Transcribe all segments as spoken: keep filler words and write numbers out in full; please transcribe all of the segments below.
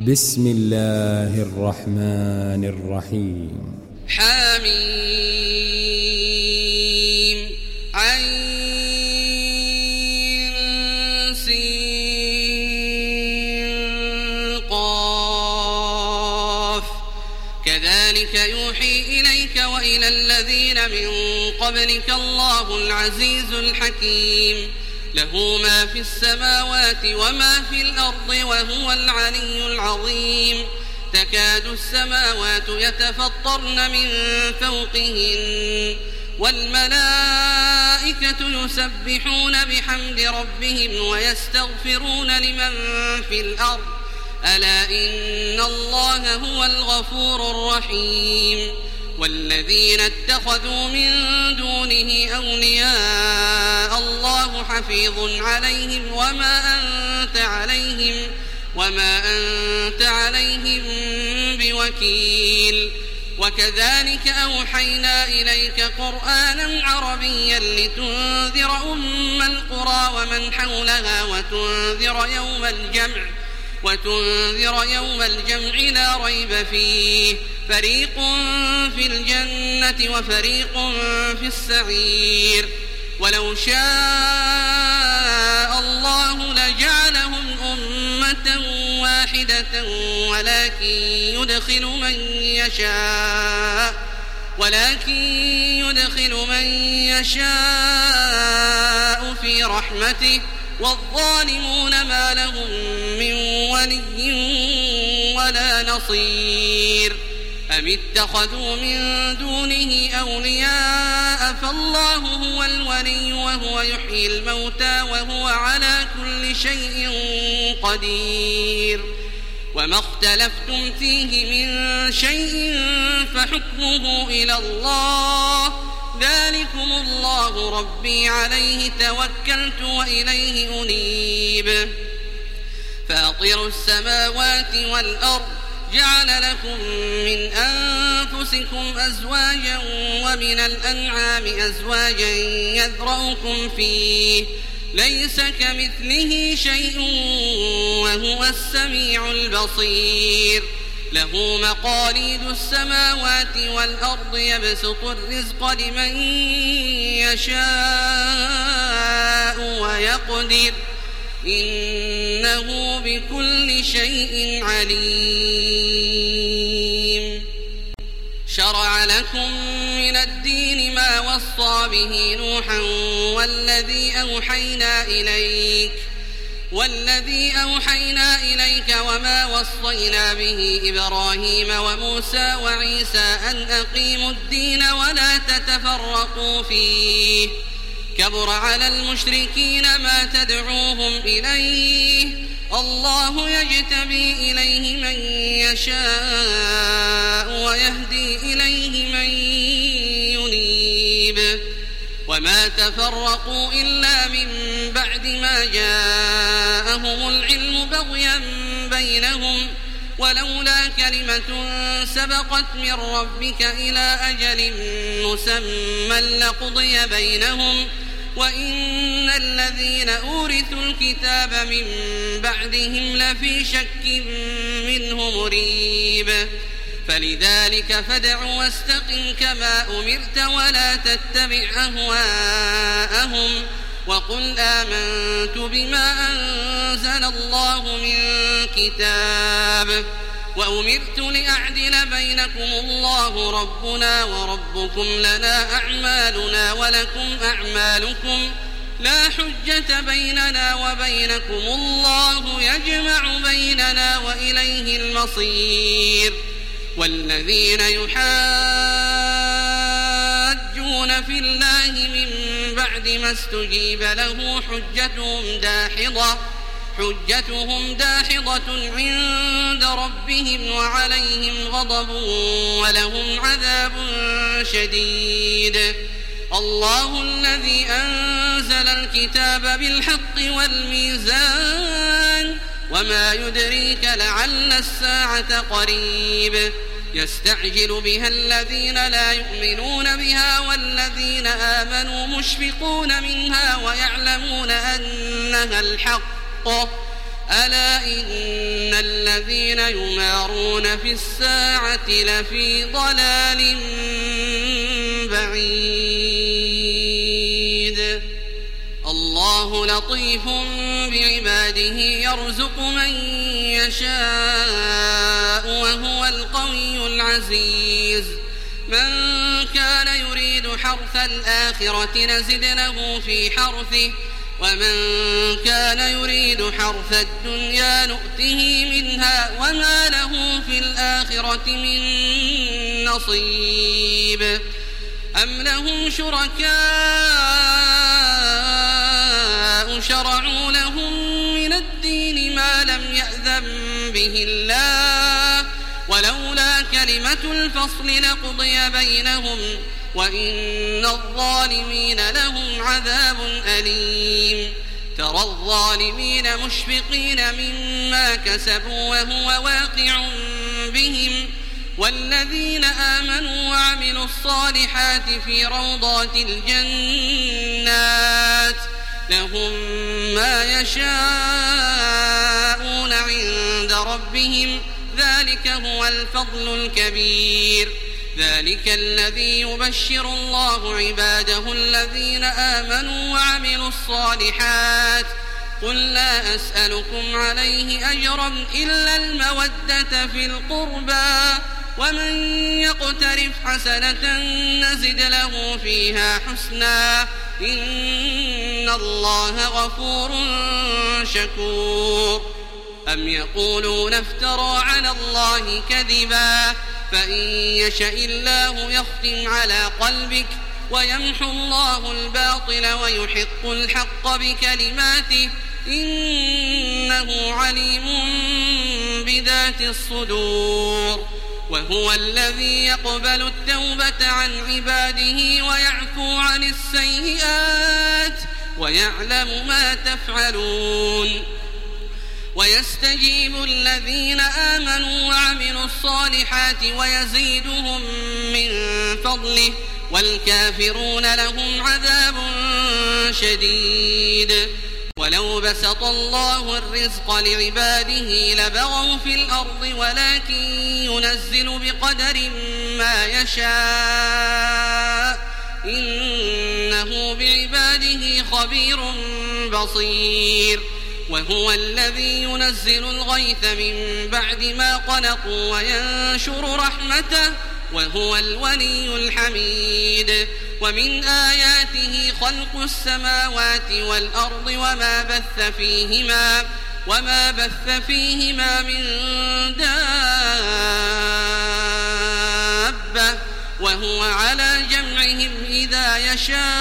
بسم الله الرحمن الرحيم. حميم عين سين قاف كذلك يوحي إليك وإلى الذين من قبلك الله العزيز الحكيم له ما في السماوات وما في الأرض وهو العلي العظيم تكاد السماوات يتفطرن من فوقهن والملائكة يسبحون بحمد ربهم ويستغفرون لمن في الأرض ألا إن الله هو الغفور الرحيم والذين اتخذوا من دونه أولياء الله حفيظ عليهم وما أنت عليهم وما أنت عليهم بوكيل وكذلك أوحينا إليك قرآنا عربيا لتنذر أم القرى ومن حولها وتنذر يوم الجمع وتنذر يوم الجمع لا ريب فيه فريق في الجنة وفريق في السعير ولو شاء الله لجعلهم أمة واحدة ولكن يدخل من يشاء ولكن يدخل من يشاء في رحمته والظالمون ما لهم من ولي ولا نصير أم اتخذوا من دونه أولياء فالله هو الولي وهو يحيي الموتى وهو على كل شيء قدير وما اختلفتم فيه من شيء فحكمه إلى الله ذلكم الله ربي عليه توكلت وإليه أنيب فاطر السماوات والأرض جعل لكم من أنفسكم أزواجا ومن الأنعام أزواجا يذرأكم فيه ليس كمثله شيء وهو السميع البصير له مقاليد السماوات والأرض يبسط الرزق لمن يشاء ويقدر إنه بكل شيء عليم شرع لكم من الدين ما وصى به نوحا والذي أوحينا إليك والذي أوحينا إليك وما وصينا به إبراهيم وموسى وعيسى أن أقيموا الدين ولا تتفرقوا فيه كبر على المشركين ما تدعوهم إليه الله يجتبي إليه من يشاء ويهدي إليه من ينيب وما تفرقوا إلا من بعد ما جاءهم العلم بغيا بينهم ولولا كلمة سبقت من ربك إلى أجل مسمى لقضي بينهم وإن الذين أورثوا الكتاب من بعدهم لفي شك منه مريب فلذلك فادع واستقم كما أمرت ولا تتبع أهواءهم وقل آمنت بما أنزل الله من كتاب وأمرت لأعدل بينكم الله ربنا وربكم لنا أعمالنا ولكم أعمالكم لا حجة بيننا وبينكم الله يجمع بيننا وإليه المصير والذين يحاجون في الله من بعد ما استجيب له حجتهم داحضة حجتهم داحضة عند ربهم وعليهم غضب ولهم عذاب شديد الله الذي أنزل الكتاب بالحق والميزان وما يدريك لعل الساعة قريب يستعجل بها الذين لا يؤمنون بها والذين آمنوا مشفقون منها ويعلمون أنها الحق ألا إن الذين يمارون في الساعة لفي ضلال بعيد الله لطيف بعباده يرزق من يشاء وهو القوي العزيز من كان يريد حرث الآخرة نزد له في حرثه ومن كان يريد حرث الدنيا نؤته منها وما له في الآخرة من نصيب أم لهم شركاء شرعوا لهم من الدين ما لم يأذن به الله ولولا كلمة الفصل لقضي بينهم وإن الظالمين لهم عذاب أليم ترى الظالمين مشفقين مما كسبوا وهو واقع بهم والذين آمنوا وعملوا الصالحات في روضات الجنات لهم ما يشاءون عند ربهم ذلك هو الفضل الكبير ذلك الذي يبشر الله عباده الذين آمنوا وعملوا الصالحات قل لا أسألكم عليه أجرا إلا المودة في القربى ومن يقترف حسنة نزد له فيها حسنا إن الله غفور شكور أم يقولون افترى على الله كذبا فإن يشأ الله يختم على قلبك ويمحو الله الباطل ويحق الحق بكلماته إنه عليم بذات الصدور وهو الذي يقبل التوبة عن عباده ويعفو عن السيئات ويعلم ما تفعلون ويستجيب الذين آمنوا وعملوا الصالحات ويزيدهم من فضله والكافرون لهم عذاب شديد ولو بسط الله الرزق لعباده لبغوا في الأرض ولكن ينزل بقدر ما يشاء إنه بعباده خبير بصير وهو الذي ينزل الغيث من بعد ما قنطوا وينشر رحمته وهو الولي الحميد ومن آياته خلق السماوات والأرض وما بث فيهما وما بث فيهما من دابة وهو على جمعهم إذا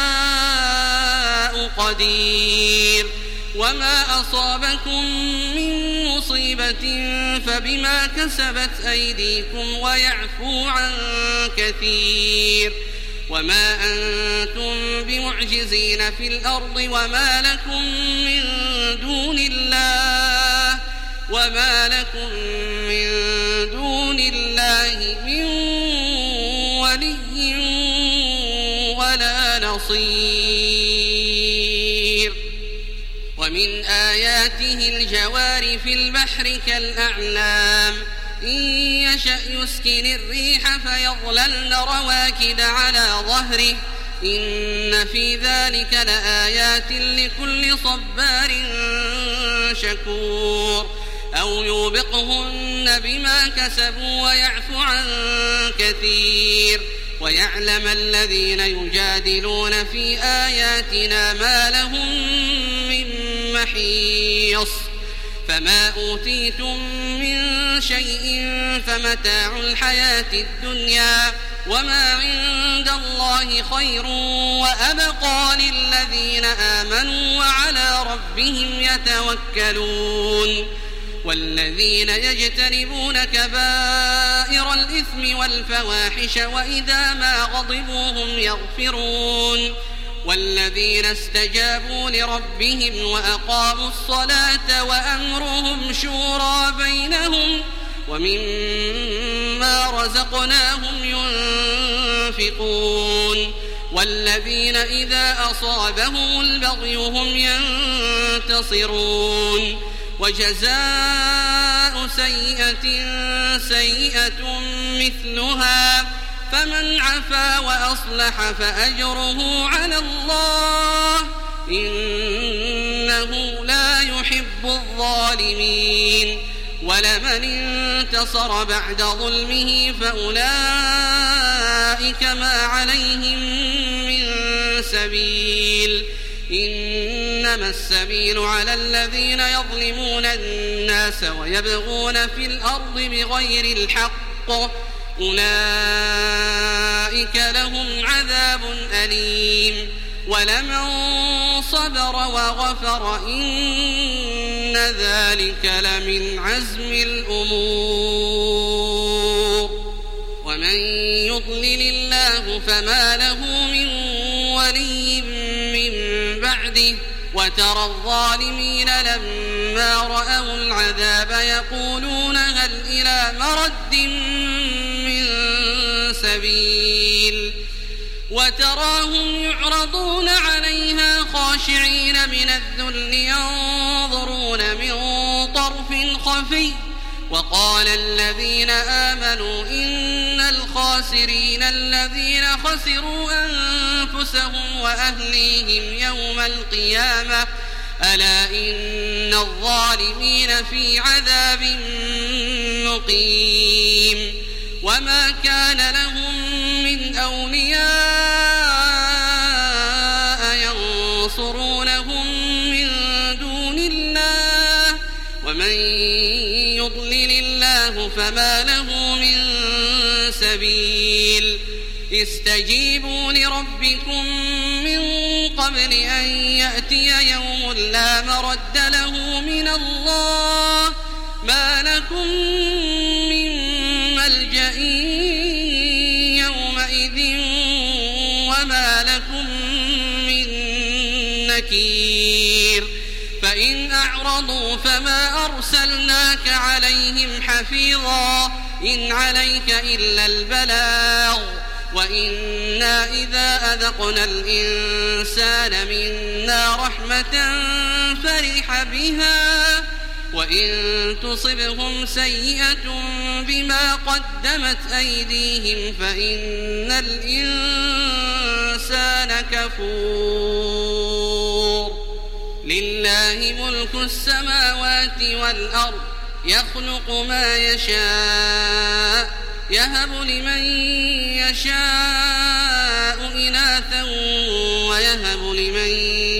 يشاء قدير وما أصابكم من مصيبة فبما كسبت أيديكم ويعفو عن كثير وما أنتم بمعجزين في الأرض وما لكم من دون الله وما لكم من دون الله من ولي ولا نصير ومن آياته الجوار في البحر كالأعلام إن يشأ يسكن الريح فيظللن رواكد على ظهره إن في ذلك لآيات لكل صبار شكور أو يوبقهن بما كسبوا ويعفو عن كثير ويعلم الذين يجادلون في آياتنا ما لهم من محيص فما أوتيتم من شيء فمتاع الحياة الدنيا وما عند الله خير وأبقى للذين آمنوا وعلى ربهم يتوكلون والذين يجتنبون كبائر الإثم والفواحش وإذا ما غضبوا هم يغفرون والذين استجابوا لربهم وأقاموا الصلاة وأمرهم شورى بينهم ومما رزقناهم ينفقون والذين إذا أصابهم البغي هم ينتصرون وجزاء سيئة سيئة مثلها فمن عفا وأصلح فأجره على الله إنه لا يحب الظالمين ولمن انتصر بعد ظلمه فأولئك ما عليهم من سبيل إنما السبيل على الذين يظلمون الناس ويبغون في الأرض بغير الحق أولئك لهم عذاب أليم ولمن صبر وغفر إن ذلك لمن عزم الأمور ومن يضلل الله فما له من ولي من بعده وترى الظالمين لما رأوا العذاب يقولون هل إلى مرد من سبيل وتراهم يعرضون عليها خاشعين من الذل ينظرون من طرف خفي وقال الذين آمنوا إن الخاسرين الذين خسروا أنفسهم وأهليهم يوم القيامة ألا إن الظالمين في عذاب مقيم وما كان لهم من أولياء ينصرونهم من دون الله ومن يضلل الله فما له من سبيل استجيبوا لربكم من قبل أن يأتي يوم لا مرد له من الله ما لكم من ملجأ يومئذ وما لكم من نكير فإن أعرضوا فما أرسلناك عليهم حفيظا إن عليك إلا البلاغ وإنا إذا أذقنا الإنسان منا رحمة فرح بها وإن تصبهم سيئة بما قدمت أيديهم فإن الإنسان كفور لله ملك السماوات والأرض يخلق ما يشاء يهب لمن يشاء إناثا ويهب لمن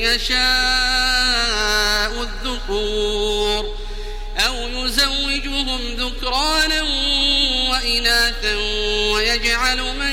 يشاء الذكور أو يزوجهم ذكرانا وإناثا ويجعل من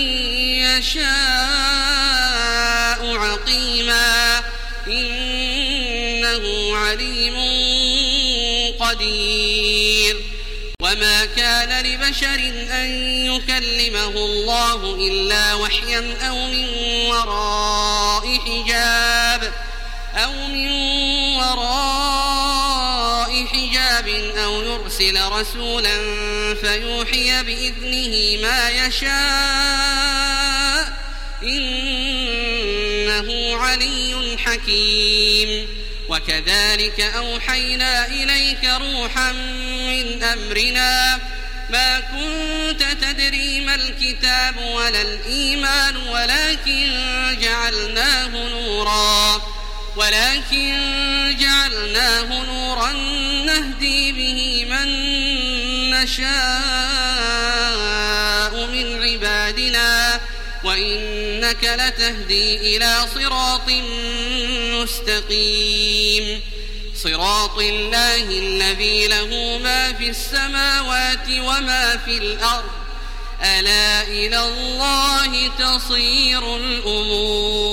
يشاء عقيما إنه عليم قدير وما كان لبشر أن يكلمه الله إلا وحيا أو من وراء حجاب أو من وراء حجاب أو يرسل رسولا فيوحي بإذنه ما يشاء إنه علي حكيم وكذلك أوحينا إليك روحا من أمرنا ما كنت تدري ما الكتاب ولا الإيمان ولكن جعلناه نورا ولكن جعلناه نورا نهدي به من نشاء من عبادنا وإنك لتهدي إلى صراط مستقيم صراط الله الذي له ما في السماوات وما في الأرض ألا إلى الله تصير الأمور